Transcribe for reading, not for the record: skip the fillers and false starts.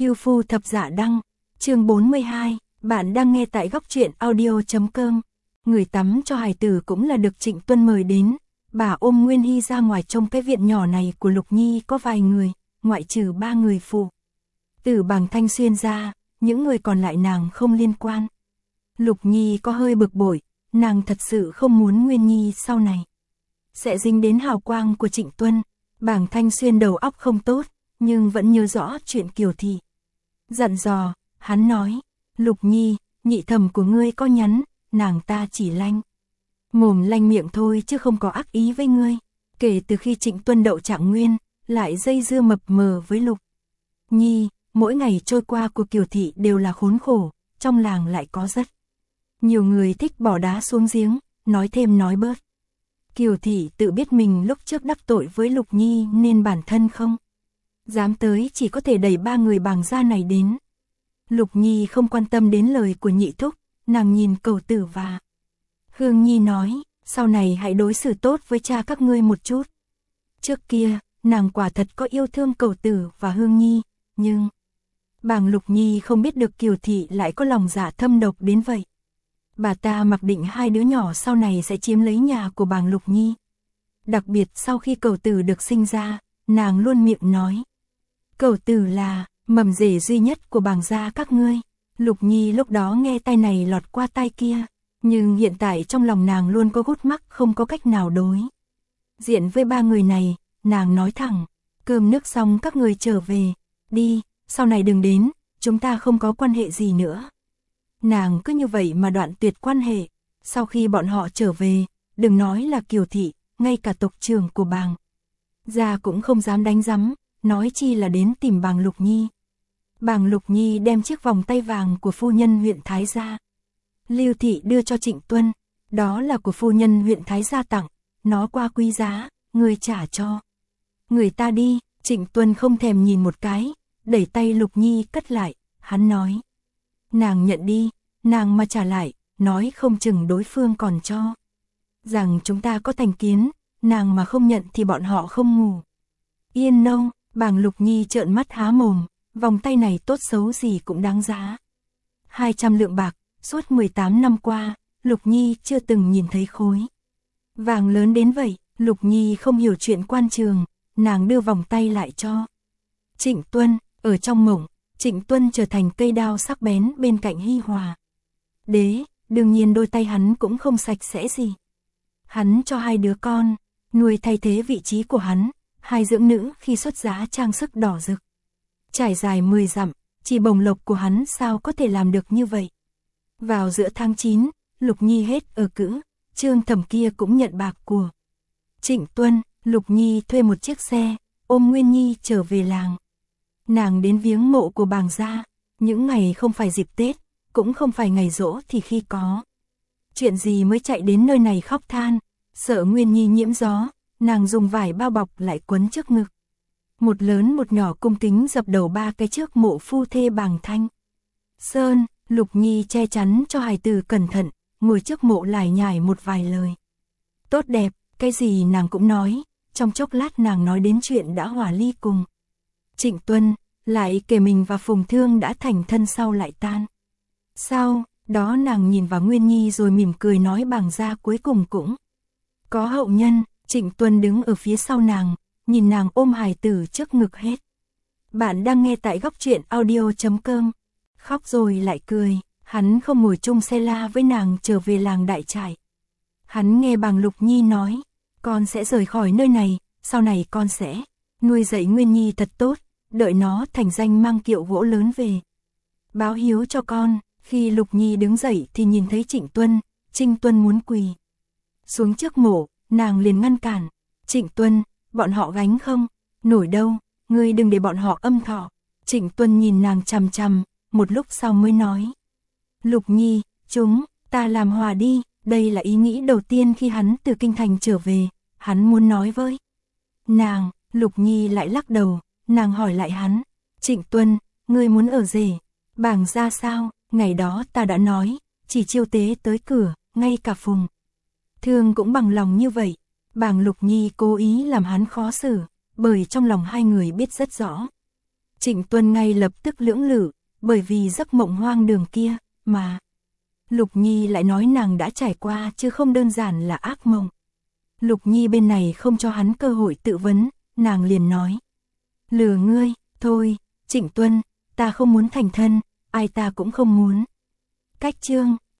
Hưu Phu Thập Dạ Đăng, chương 42, bạn đang nghe tại góc truyện audio.com. Người tắm cho hài tử cũng là được Trịnh Tuân mời đến, bà ôm Nguyên Hy ra ngoài trong cái viện nhỏ này của Lục Nhi có vài người, ngoại trừ 3 người phụ tử Bàng Thanh Xuyên ra, những người còn lại nàng không liên quan. Lục Nhi có hơi bực bội, nàng thật sự không muốn Nguyên Nhi sau này sẽ dính đến hào quang của Trịnh Tuân. Bàng Thanh Xuyên đầu óc không tốt, nhưng vẫn nhớ rõ chuyện Kiều Thị dặn dò, hắn nói, Lục Nhi, nhị thẩm của ngươi có nhắn, nàng ta chỉ lanh mồm lanh miệng thôi chứ không có ác ý với ngươi. Kể từ khi Trịnh Tuân đậu Trạng Nguyên, lại dây dưa mập mờ với Lục Nhi, mỗi ngày trôi qua của Kiều Thị đều là khốn khổ, trong làng lại có rất nhiều người thích bỏ đá xuống giếng, nói thêm nói bớt. Kiều Thị tự biết mình lúc trước đắc tội với Lục Nhi nên bản thân không dám tới, chỉ có thể đẩy 3 người Bàng gia này đến. Lục Nhi không quan tâm đến lời của nhị thúc, nàng nhìn Cẩu Tử và Hương Nhi nói, sau này hãy đối xử tốt với cha các ngươi một chút. Trước kia, nàng quả thật có yêu thương Cẩu Tử và Hương Nhi, nhưng Bàng Lục Nhi không biết được Kiều Thị lại có lòng dạ thâm độc đến vậy. Bà ta mặc định 2 đứa nhỏ sau này sẽ chiếm lấy nhà của Bàng Lục Nhi. Đặc biệt sau khi Cẩu Tử được sinh ra, nàng luôn miệng nói, Cẩu Tử là mầm rể duy nhất của Bàng gia các ngươi. Lục Nhi lúc đó nghe tai này lọt qua tai kia, nhưng hiện tại trong lòng nàng luôn có gút mắc không có cách nào đối diện với 3 người này. Nàng nói thẳng, cơm nước xong các người trở về đi, sau này đừng đến, chúng ta không có quan hệ gì nữa. Nàng cứ như vậy mà đoạn tuyệt quan hệ. Sau khi bọn họ trở về, đừng nói là Kiều Thị, ngay cả tộc trưởng của Bàng gia cũng không dám đánh rắm, nói chi là đến tìm Bàng Lục Nhi. Bàng Lục Nhi đem chiếc vòng tay vàng của phu nhân huyện Thái gia Lưu Thị đưa cho Trịnh Tuân, đó là của phu nhân huyện Thái gia tặng, nó quá quý giá, người trả cho người ta đi. Trịnh Tuân không thèm nhìn một cái, đẩy tay Lục Nhi cất lại, hắn nói, nàng nhận đi, nàng mà trả lại, nói không chừng đối phương còn cho rằng chúng ta có thành kiến, nàng mà không nhận thì bọn họ không ngủ yên đâu. Bàng Lục Nhi trợn mắt há mồm, vòng tay này tốt xấu gì cũng đáng giá 200 lượng bạc, suốt 18 năm qua, Lục Nhi chưa từng nhìn thấy khối vàng lớn đến vậy. Lục Nhi không hiểu chuyện quan trường, nàng đưa vòng tay lại cho Trịnh Tuân. Ở trong mộng, Trịnh Tuân trở thành cây đao sắc bén bên cạnh Hi Hòa Đế, đương nhiên đôi tay hắn cũng không sạch sẽ gì. Hắn cho 2 đứa con nuôi thay thế vị trí của hắn, 2 dưỡng nữ khi xuất giá trang sức đỏ rực trải dài 10 dặm, chỉ bồng lộc của hắn sao có thể làm được như vậy. Vào giữa tháng 9, Lục Nhi hết ở cữ, Trương Thẩm kia cũng nhận bạc của Trịnh Tuân. Lục Nhi thuê một chiếc xe, ôm Nguyên Nhi trở về làng. Nàng đến viếng mộ của Bàng gia, những ngày không phải dịp Tết, cũng không phải ngày giỗ thì khi có chuyện gì mới chạy đến nơi này khóc than. Sợ Nguyên Nhi nhiễm gió, nàng dùng vải bao bọc lại quấn trước ngực. Một lớn một nhỏ cung kính dập đầu 3 cái trước mộ phu thê Bàng Thanh Sơn. Lục Nhi che chắn cho hài tử cẩn thận, ngồi trước mộ lải nhải một vài lời tốt đẹp, cái gì nàng cũng nói. Trong chốc lát nàng nói đến chuyện đã hòa ly cùng Trịnh Tuân, lại kể mình và Phùng Thương đã thành thân sau lại tan. Sau đó nàng nhìn vào Nguyên Nhi rồi mỉm cười nói Bàng gia cuối cùng cũng có hậu nhân. Trịnh Tuân đứng ở phía sau nàng, nhìn nàng ôm hài tử trước ngực hết. Bạn đang nghe tại góc truyện audio.com. Khóc rồi lại cười, hắn không ngồi chung xe la với nàng trở về làng Đại Trải. Hắn nghe Bàng Lục Nhi nói, con sẽ rời khỏi nơi này, sau này con sẽ nuôi dạy Nguyên Nhi thật tốt, đợi nó thành danh mang kiệu gỗ lớn về báo hiếu cho con. Khi Lục Nhi đứng dậy thì nhìn thấy Trịnh Tuân. Trịnh Tuân muốn quỳ xuống trước mộ, nàng liền ngăn cản, Trịnh Tuân, bọn họ gánh không nổi đâu, ngươi đừng để bọn họ âm thọ. Trịnh Tuân nhìn nàng chằm chằm, một lúc sau mới nói, Lục Nhi, chúng ta làm hòa đi. Đây là ý nghĩ đầu tiên khi hắn từ kinh thành trở về, hắn muốn nói với nàng. Lục Nhi lại lắc đầu, nàng hỏi lại hắn, Trịnh Tuân, ngươi muốn ở rể Bàng gia sao? Ngày đó ta đã nói, chỉ chiêu tế tới cửa, ngay cả Phùng Thương cũng bằng lòng như vậy. Bàng Lục Nhi cố ý làm hắn khó xử, bởi trong lòng 2 người biết rất rõ Trịnh Tuân ngay lập tức lưỡng lự, bởi vì giấc mộng hoang đường kia, mà Lục Nhi lại nói nàng đã trải qua chứ không đơn giản là ác mộng. Lục Nhi bên này không cho hắn cơ hội tự vấn, nàng liền nói. Lừa ngươi, thôi, Trịnh Tuân, ta không muốn thành thân, ai ta cũng không muốn. Cách chương